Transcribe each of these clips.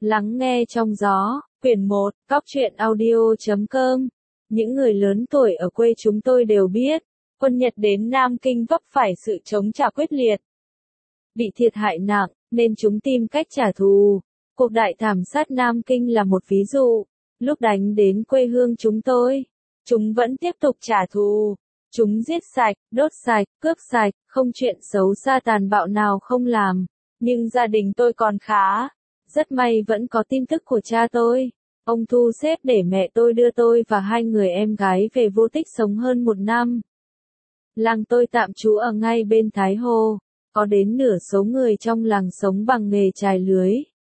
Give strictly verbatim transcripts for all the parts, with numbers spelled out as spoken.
Lắng nghe trong gió, quyển một, cóc truyện audio chấm com. Những người lớn tuổi ở quê chúng tôi đều biết, quân Nhật đến Nam Kinh vấp phải sự chống trả quyết liệt. Bị thiệt hại nặng, nên chúng tìm cách trả thù. Cuộc đại thảm sát Nam Kinh là một ví dụ. Lúc đánh đến quê hương chúng tôi, chúng vẫn tiếp tục trả thù. Chúng giết sạch, đốt sạch, cướp sạch, không chuyện xấu xa tàn bạo nào không làm. Nhưng gia đình tôi còn khá. Rất may vẫn có tin tức của cha tôi. Ông thu xếp để mẹ tôi đưa tôi và hai người em gái về Vô Tích sống hơn một năm. Làng tôi tạm trú ở ngay bên Thái Hồ. Có đến nửa số người trong làng sống bằng nghề chài lưới.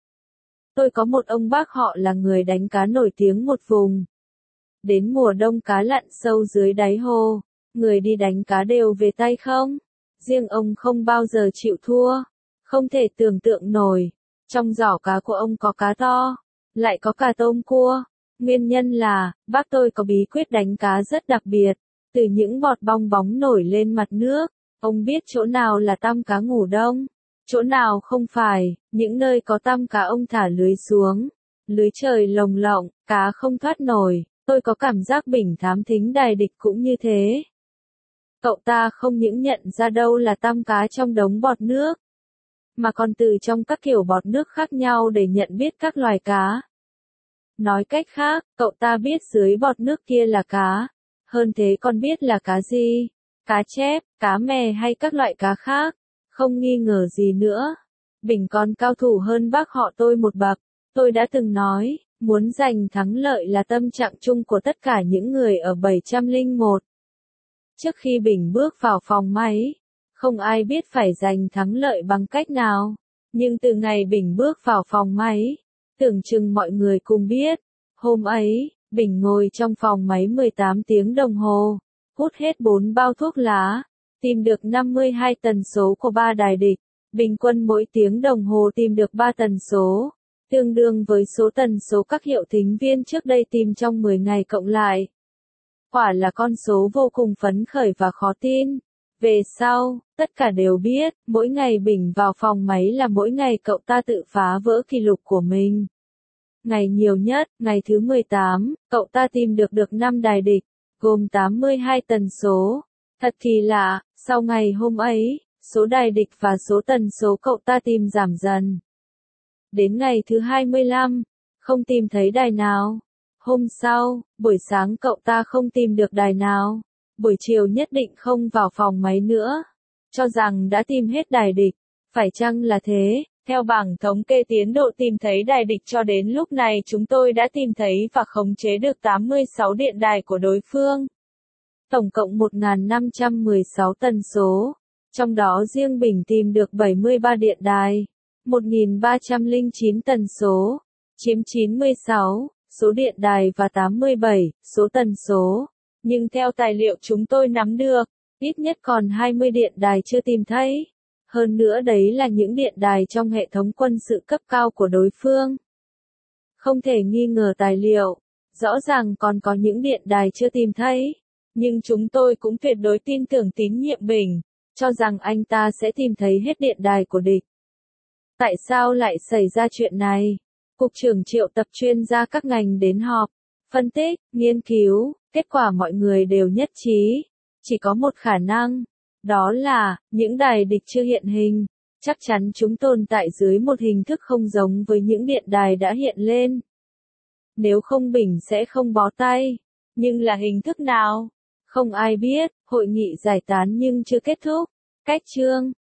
Tôi có một ông bác họ là người đánh cá nổi tiếng một vùng. Đến mùa đông cá lặn sâu dưới đáy hồ, người đi đánh cá đều về tay không. Riêng ông không bao giờ chịu thua. Không thể tưởng tượng nổi. Trong giỏ cá của ông có cá to, lại có cả tôm cua. Nguyên nhân là, bác tôi có bí quyết đánh cá rất đặc biệt. Từ những bọt bong bóng nổi lên mặt nước, ông biết chỗ nào là tăm cá ngủ đông, chỗ nào không phải. Những nơi có tăm cá ông thả lưới xuống. Lưới trời lồng lộng, cá không thoát nổi. Tôi có cảm giác bình thám thính đài địch cũng như thế. Cậu ta không những nhận ra đâu là tăm cá trong đống bọt nước, mà còn từ trong các kiểu bọt nước khác nhau để nhận biết các loài cá. Nói cách khác, cậu ta biết dưới bọt nước kia là cá. Hơn thế còn biết là cá gì? Cá chép, cá mè hay các loại cá khác. Không nghi ngờ gì nữa. Bình còn cao thủ hơn bác họ tôi một bậc. Tôi đã từng nói, muốn giành thắng lợi là tâm trạng chung của tất cả những người ở bảy trăm lẻ một. Trước khi Bình bước vào phòng máy, không ai biết phải giành thắng lợi bằng cách nào. Nhưng từ ngày Bình bước vào phòng máy, tưởng chừng mọi người cùng biết. Hôm ấy, Bình ngồi trong phòng máy mười tám tiếng đồng hồ, hút hết bốn bao thuốc lá, tìm được năm mươi hai tần số của ba đài địch. Bình quân mỗi tiếng đồng hồ tìm được ba tần số, tương đương với số tần số các hiệu thính viên trước đây tìm trong mười ngày cộng lại. Quả là con số vô cùng phấn khởi và khó tin. Về sau, tất cả đều biết, mỗi ngày Bình vào phòng máy là mỗi ngày cậu ta tự phá vỡ kỷ lục của mình. Ngày nhiều nhất, ngày thứ mười tám, cậu ta tìm được được năm đài địch, gồm tám mươi hai tần số. Thật kỳ lạ, sau ngày hôm ấy, số đài địch và số tần số cậu ta tìm giảm dần. Đến ngày thứ hai mươi lăm, không tìm thấy đài nào. Hôm sau, buổi sáng cậu ta không tìm được đài nào. Buổi chiều nhất định không vào phòng máy nữa. Cho rằng đã tìm hết đài địch. Phải chăng là thế? Theo bảng thống kê tiến độ tìm thấy đài địch cho đến lúc này chúng tôi đã tìm thấy và khống chế được tám mươi sáu điện đài của đối phương. Tổng cộng một nghìn năm trăm mười sáu tần số. Trong đó riêng Bình tìm được bảy mươi ba điện đài. một nghìn ba trăm lẻ chín tần số. Chiếm chín mươi sáu, số điện đài và tám mươi bảy, số tần số. Nhưng theo tài liệu chúng tôi nắm được, ít nhất còn hai mươi điện đài chưa tìm thấy. Hơn nữa đấy là những điện đài trong hệ thống quân sự cấp cao của đối phương. Không thể nghi ngờ tài liệu, rõ ràng còn có những điện đài chưa tìm thấy. Nhưng chúng tôi cũng tuyệt đối tin tưởng tín nhiệm Bình, cho rằng anh ta sẽ tìm thấy hết điện đài của địch. Tại sao lại xảy ra chuyện này? Cục trưởng triệu tập chuyên gia các ngành đến họp, phân tích, nghiên cứu, kết quả mọi người đều nhất trí. Chỉ có một khả năng, đó là, những đài địch chưa hiện hình, chắc chắn chúng tồn tại dưới một hình thức không giống với những điện đài đã hiện lên. Nếu không Bình sẽ không bó tay. Nhưng là hình thức nào? Không ai biết. Hội nghị giải tán nhưng chưa kết thúc. Cách chương